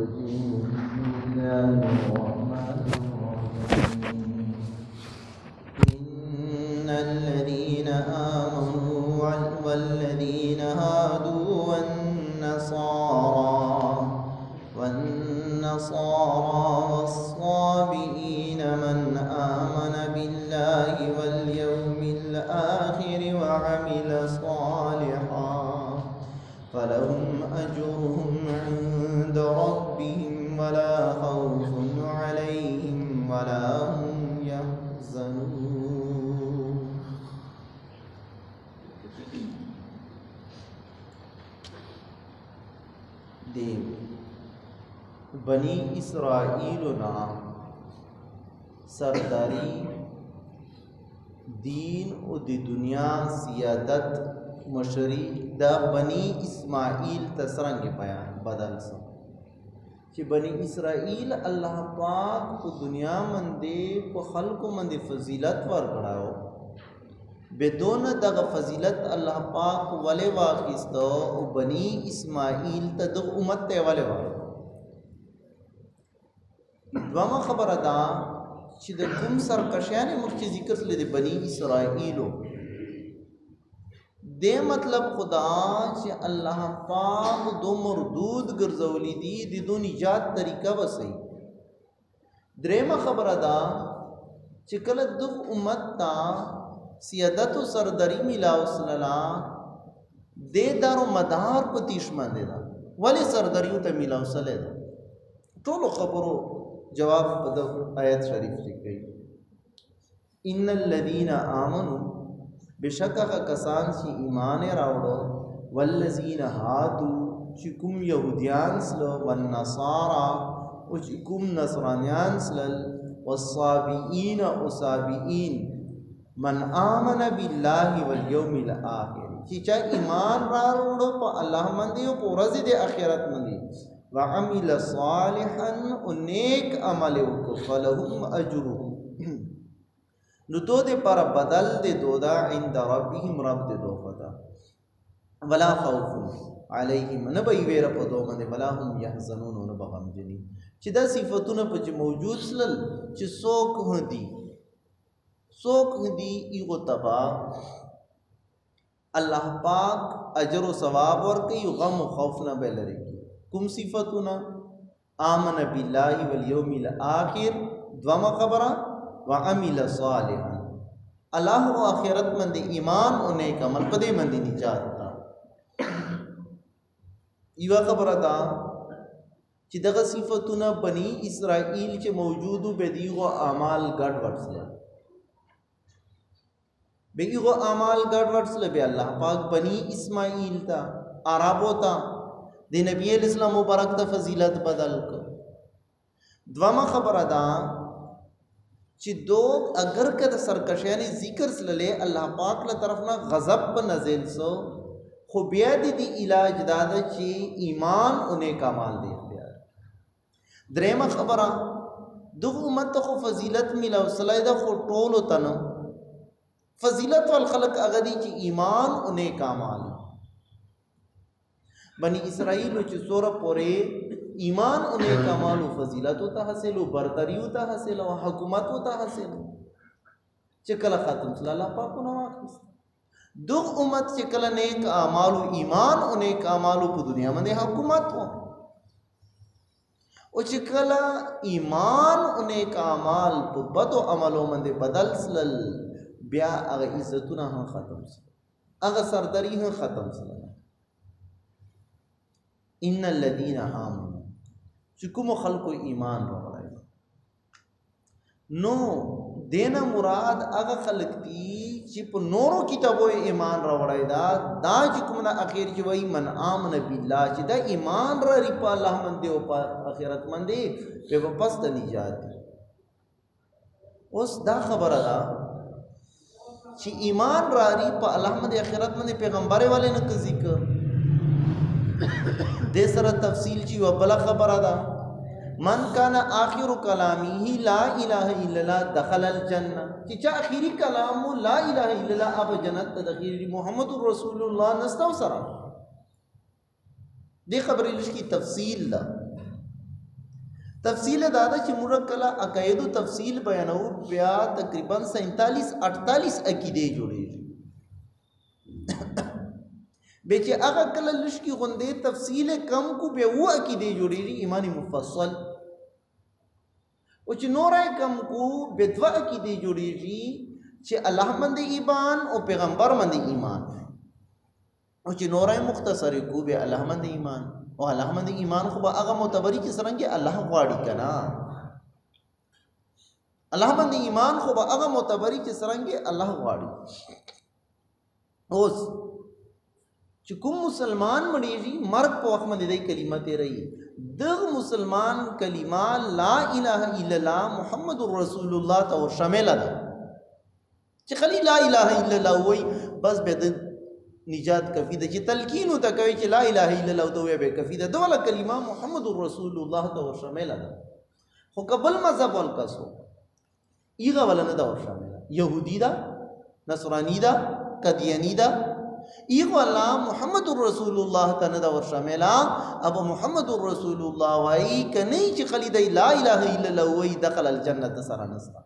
الرجيم بسم الله الرحمن الرحيم إن الذين آمنوا والذين هادوا والنصارى والصابئين من آمن بالله واليوم الآخر وعمل صالحا فلهم أجرهم عند ربهم ولا خوف عليهم ولا هم يحزنون. دیو بنی اسرائیلنا سرداری دین او دی دنیا سیادت مشری دا بنی اسماعیل تسرنگ بیان بدل سو چې بنی اسرائیل اللہ پاک کو دنیا مندے کو خلق مندے فضیلت ورکڑاو بدون دغ فضیلت اللہ پاک ولے واقعستو او بنی اسماعیل تا دغ امت تے ولے واقع دوما خبر دا چې د کوم سرکشیان مخکې ذکر سره د بنی اسرائیلو دې مطلب خدا چې الله پاک دو مردود ګرځولې دي د دو نجات طریقه وسي. درېمه خبره دا چې کله د امت تا سیادت و سرداری ملاو سللا دې دارو مدار په تیشمن دي دا ولی سرداریو ته ملاو سله دا ټولو خبرو جواب په آیت شریف کې کوي. ان الذين امنوا بشکه کسان چې ایمان راوړو والذین هادو چې کوم يهوديان سل والنصارى او چې کوم نصرانيان سل والصابئين او صابئين من آمن بالله واليوم الاخر چې چا ایمان راوړو په الله باندې او په ورځ د آخرت باندې وعمل صالحا نیک عمل وکړو فلهم اجرهم نو دو دے پر بدل دے دودا عند ربهم رب دے دو فتا ولا خوف علیہم نبی ویر پا دو مندے ولا هم یحزنون نبغم جنی چی دا صفتون پا چی موجود سلل چی سوک ہندی ایغو تبا اللہ پاک اجر و ثواب ورکی غم و خوف نہ بیلرے کی کم صفتون آمن باللہ والیوم الآخر دوما خبرہ وعمل صالحا اللہ و آخرت مند ایمان و نیک عمل پدے مندی نجات تا ایوہ خبر دا چی دغا صفتنا بنی اسرائیل چے موجودو بدیغو اعمال گڑ وٹسلے بدیغو اعمال گڑ وٹسلے بے اللہ پاک بنی اسماعیل تا عربو تا دے نبی علیہ السلام مبارک تا فضیلت بدل کر. دوما خبر دا چې دوگ اگر که د سرکشیانی ذکر سللے اللہ پاک له طرفنا غضب په نازل سو خو بیا دی علاج دادا چې ایمان انہیں کامال دی اختیار. درېمه خبره دغه امت ته خو فضیلت ملاو سلای دا خو ټولو تنو فضیلت والخلق اغدی چې ایمان انہیں کامال. بنی اسرائیل چې سوره پورے ایمان انہیں کمال و فضیلت ہوتا حاصل و برتری ہوتا حاصل و حکومت ہوتا حاصل چکل ختم صلی اللہ پاک و نواقص دو امت چکل نیک اعمال و ایمان انہیں کمال و دنیا میں حکومت ہو و چکل ایمان انہیں کمال بد و عملوں میں بدل سلل بیا اگر عزتنا ہاں ختم سلل اگر سردری ہاں ختم سلل. ان الذین آمنوا چکم خلق ایمان روڑائی نو دینا مراد اگا خلق دی چپ نورو کتابو ایمان روڑائی دا چکم نا اخیر چوائی من آمن باللہ چی دا ایمان را ریپا اللہ من دے و پا اخیرت من دے پہ پس دا نجات دی. اس دا خبر دا چی ایمان را ریپا اللہ من دے اخیرت من دے پیغمبر والے نکزی کر دے سر تفصیل چی و بلا خبر دا من کانا آخر کلامی لا الہ الا اللہ دخل الجنہ چی چا آخری کلامو لا الہ الا اللہ اب جنت تدخیر محمد رسول اللہ نستو سرا دے خبری لش کی تفصیل دا تفصیل دادا چې موږ کله عقایدو تفصیل بیانو بیا تقریبا 47-48 عقیدې جوړېږي به چې هغه کله لشکي غوندې تفصیل کم کو بیا و عقیدې جوړېږي ایمان مفصل او چې نورای کم کو به دوا عقیدې جوړېږي چې الله باندې ایمان او پیغمبر باندې ایمان او چې نورای مختصر کو به الله باندې ایمان او الله باندې ایمان خو به هغه معتبري چې څنګه الله غواړي کنه الله باندې ایمان خو به هغه معتبري چې څنګه الله غواړي اوس چې کوم مسلمان مړیږي مرګ په وخت باندې د کلمه تیري دغه مسلمان کلمه لا اله الا الله محمد رسول الله ته شامل ده چې خلی لا اله الا الله وای بس به نجات کفی ده چې تلقین ته کوي چې لا اله الا الله ته وای به کفی ده دوله کلمه محمد رسول الله ته شامل ده خو قبل مذهب ولکسو ایغه ولنه ده شامل يهودي ده نصراني ده قدياني ده ایغو اللہ محمد رسول اللہ تندا ور شاملا ابو محمد رسول اللہ وائی کنی چ خلید لا الہ الا اللہ وی دخل الجنت سرانستا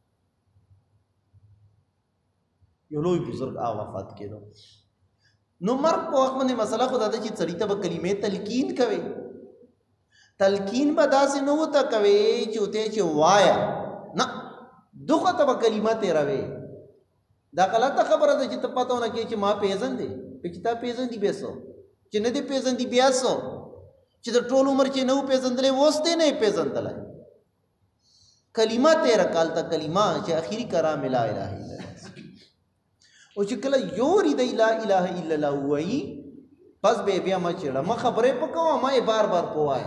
یلوی بزرگ آ وفات کېدو نو مرګ په وخت باندې مسله خدا د چې سړی ته به کلمې تلقین کوي تلقین به داسې نه وته کوي چې وته چې وایا نه دغه ته به کلمه تیروي دا غلطه خبره ده چې ته پته ونه کې چې ما پیژندې په چې تا پیژندې بیسو چې نه دې پیژندې بیاسو چې د ټول عمر چې نو پیژندلې وسته نه پیژندلای کلمه تیر کال ته کلمه چې اخیری کرام لا اله الا الله او چې کله یوري د لا اله الا الله وای پس به بیا ما چړه ما خبره پکوه ما بار بار پوای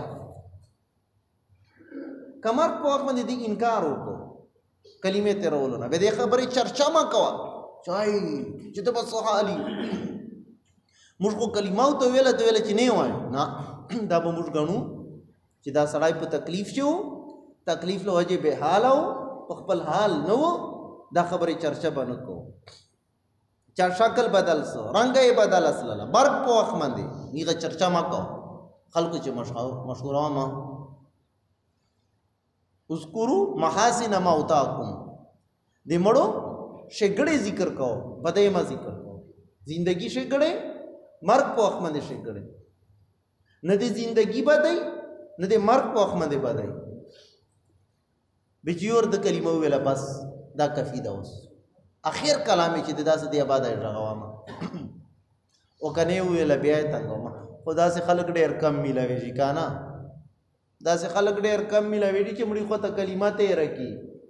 کمر په وخت باندې دې انکار وکړو کلمه تیرولو نه به دې خبره چرچا ما کوه چای چې ته بس حالي موږ کو کلمه ته ویل چې نه وای نه دا به موږ غنو چې دا سړی په تکلیف شو تکلیف له وجه به حال او خپل حال نو دا خبره چرچا بنه کو چا شکل بدل سو رنگ یې بدل اصله برق په وخت باندې نیغه چرچا ما کو خلکو چې مشهور ما اذکروا محاسن موتاکم دې مړو شګړې ذکر کو بدای ما ذکر کو زندگی شګړې مرګ په وخت باندې شګړې نه دې زندگی بدای نه دې مرګ په وخت باندې بدای بجیور د کلمه ویلا بس دا کفی دا اوس اخر کلامي چې داسې دی آباد راغوامه او کنه ویلا بیا تنګما خدا سے خلق ډېر کم ملوي شي کانا دا سے خلق ډېر کم ملوي چې مړي خو ته کلمات یې رکی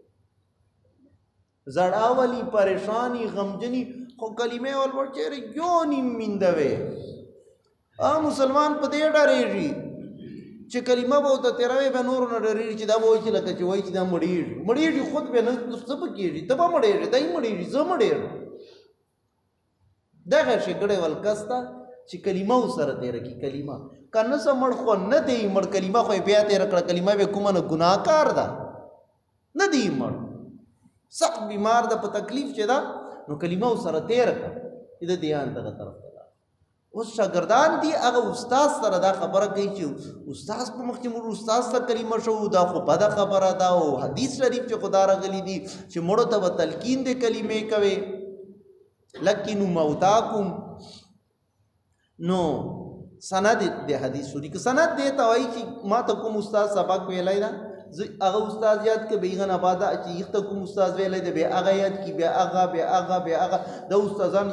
زړاولی پریشانی غمجنی خو کلمه ول ورچره یو نیم میندوي مسلمان په دې ډارېږي چې کلمه به ته تیروي به نور نه ډارېږي چې دا وایي چې لکه چې وایي چې دا مړېږي خود به نه څه پکېږي ته به مړېږي دای مړېږي زه مړېږم دغه شګړې ول کستا چې کلمه سره تیر کی کلمه کنه سمړ خو نه دی مړ کلمه خو بیا تیر کړه کلمه به کومه نه ګناهکار ده نه دی مړ سخت بیمار ده په تکلیف چې ده نو کلمه سره تیر کړه دې دیان ته طرف ده اوس شاګردان دي هغه استاد سره دا خبره کوي چې استاد په مخ کې مور استاد سره کلمه شو دا خو بده خبره ده او حدیث شریف چې خدا راغلی دي چې مړو ته تلقین دې کلمې کوي لکنو موتاکم نو سند دې حدیث شو دي که سند دې ته وایي چې ما ته کوم استاد سبق ویلای دا هغه استاد یاد کې بیغن آباده چې یخت کوم استاد ویلای دی به هغه یاد کې به هغه د استادان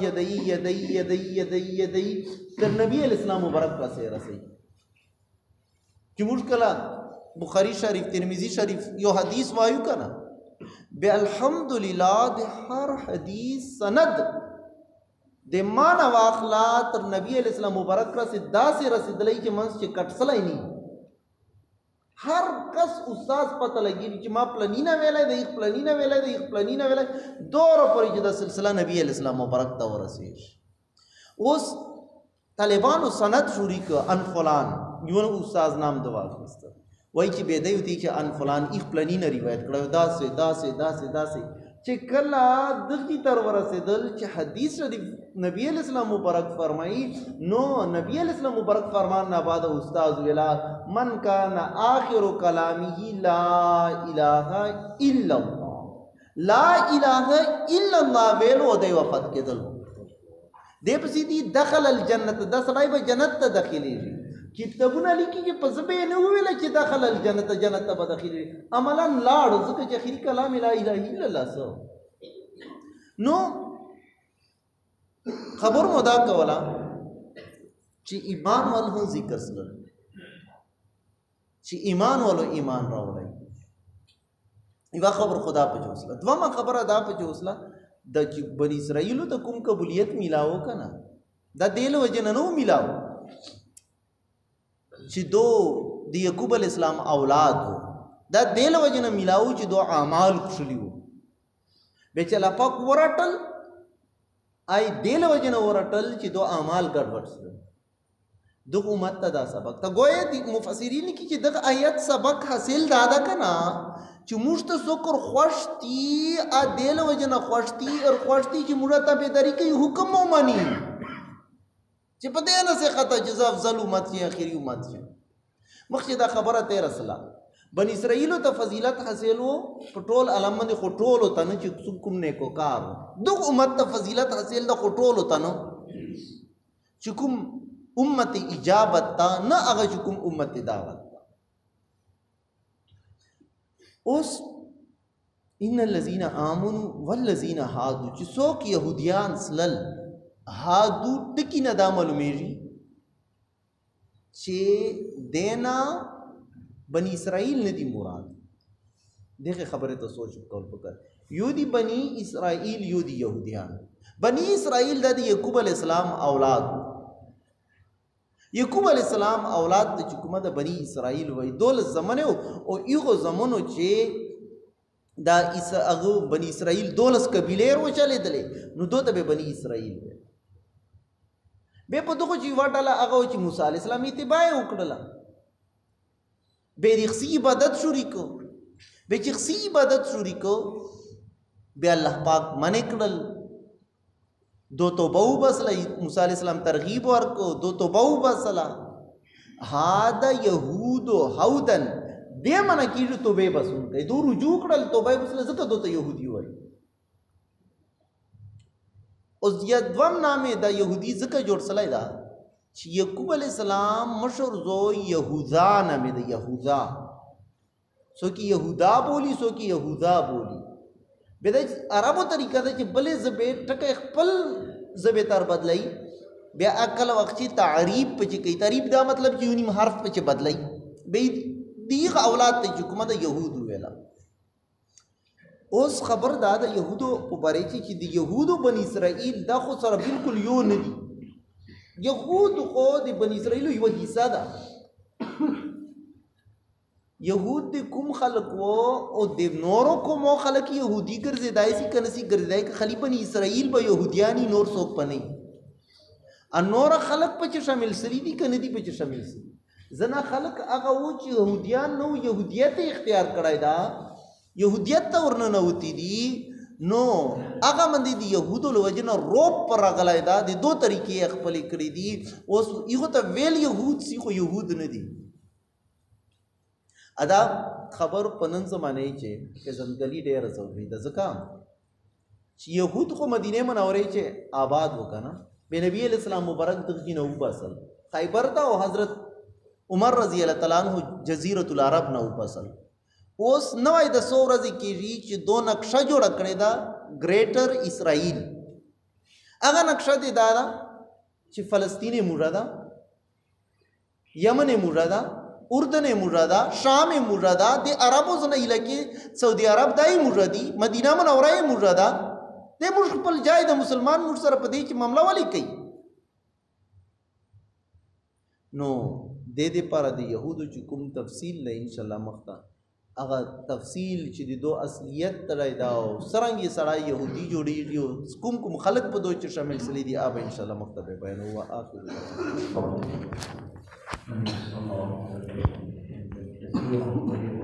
یدی تر نبی اسلام مبارک پسې رسي چې مشکله بخاری شریف ترمذی شریف یو حدیث وایو کنه به الحمدلله د هر حدیث سند د معنا واخلا تر نبی اسلام مبارک رسي داسې رسیدلې چې منځ چې کټسلای نه هر کس استاد پته لګي چې ما پلانینا ویلای د پلانینا ویلای دور پرې چې د سلسله نبی اسلام مبارک ته ورسي اوس طالبانو سند شوري ک ان فلان یو استاد نام دوا وای چې به دی چې ان فلان پلانینا روایت کړو داسې چې کله دغی تر ورسېدل چې حدیث شریف نبی علیہ السلام مبارک فرمایي نو نبی علیہ السلام مبارک فرمان نه بعد استاد ویلا من کان آخر کلامه لا اله الا الله لا اله الا الله ویلو دی وفات کېدل دې پسې دي دخل الجنت د سړی به جنت ته داخليږي کتابونه لیکي چې په زبې نه ویل چې دخل الجنت جنت ته به داخليږي عملا لاړ ځکه چې اخري کلام لا اله الا الله سو نو خبر مدا کولا چې ایمان والو ذکر سره چې ایمان والو ایمان راوړي یو خبر خدا په جوسله دوما خبره دا په جوسله د بنی اسرائیلو ته کوم قبولیت میلاو کنه دا دیل وجنه نو میلاو چې دو د یعقوب علی السلام اولاد دا دیل وجنه میلاو چې دو اعمال کړلیو به چلا پاک ورټل آی دیل وجنه ورټل چې دو اعمال ګډوډ شول دغه امت ته دا سبق ته گویا دي مفسرین کی چې دغه آیت سبق حاصل دادا کنا چې موږ ته څوکر خوشتي ا دیل وجنه خوشتي او خوشتي چې موږ ته به طریقې حکم مو مانی چې په دې نه څه خطا جزاء افضل امت چې اخري امت چې مخکې دا خبره ته رسلا بنی اسرائیل ته فضیلت حاصل وو پټول علامه د خټول ته نه چې کوم نه کو کار دغه امت ته فضیلت حاصل د خټول ته نه چې کوم امت اجابت تا نه هغه چې کوم امت دعوت اوس ان الذين امنوا والذين هادوا چې څوک يهوديان سلل هادو ټکی نه دا معلومیږي چې دینا بنی اسرائیل نه دی مراد دغه خبره ته سوچ کول پکار یو دی بنی اسرائیل یو دی يهوديان بنی اسرائیل د یعقوب علی السلام اولاد یعقوب علیہ السلام اولاد د حکومت د بنی اسرائیل وای دول زمانه او یغه زمانو چې دا هغه بنی اسرائیل دولس قبیله ورو چلے دلې نو دوته به بنی اسرائیل به په دغه چې واټاله هغه چې موسی علیہ السلام اتباع وکړه به رخصی عبادت شروع کو به رخصی عبادت شروع کو به الله پاک منع کړل دو توبه وبسلا موسی علیہ السلام ترغیب ورکو دو توبه وبسلا هاذا يهود هودن دې معنی کیږي توبه بسون کوي دو رجوع کړل توبه وبسلا ځکه دوته يهودي وای اوس یا دوم نامه دا يهودي ځکه جوړ سلای دا چې یعقوب علیہ السلام مشهور زو یهوذا نامه دا یهوذا سو کی یهودا بولی سو کی یهوذا بولی بدا عربو طریقہ دا چې بلې زبې ټکه خپل زبې تر بدلای بیا عقل وخت چې تعریب پچ کوي تعریب دا مطلب چې یونیم حرف پچ بدلای به دیغ اولاد ته حکومت یهود ویلا اوس خبر دا د يهودو په باره کې د يهودو بنی اسرائیل دا خو سره بالکل یو نه دي يهود خو د بنی اسرائیل یو حصہ ده یهود د کوم خلق وو او د نورو کوم خلق يهودي ګرځیدای سي کنسي ګرځیدای ک خلی بنی اسرائیل به يهوديانی نور څوک پني ان نور خلق په شامل سری دي کنه دي په شامل سي زنا خلق هغه و چې يهوديان نو يهوديت اختیار کړای دا يهوديت ته ورننه وتی دي نو هغه باندې دي يهودو لوجنه روب پر غلای دا د دوه طریقې خپل کړی دي اوس یو ته ویل يهود سي خو يهود نه دي ادا خبر پنن زمانه چې زندګی ډېر زوی د زکام چې يهود خو مدینه منورې چې آباد وکنه به نبی علیہ السلام مبارک دغه نو وباسل خیبر ته او حضرت عمر رضی الله تعالی عنہ جزیرۃ العرب نو وباسل اوس نوای د سو ورځې کېږي چې دو نقشه جوړ کړی دا ګریټر اسرائیل هغه نقشه دی دا چې فلسطین موجوده یمن موجوده اردن موجوده شام موجوده د عربو زنه علاقې سعودي عرب دای موجودي مدینه منوره موجوده د موږ خپل ځای د مسلمان موږ سره په دې کې معاملې والی کوي نو د دې پر د يهودو چې کوم تفصیل نه ان شاء الله مخته هغه تفصیل چې د دو اصلیت ترای دا او سرنګي سړی يهودي جوړیږي کوم خلق په دوی چې شامل سلی دي اوب ان شاء الله مخته بیان هو اخر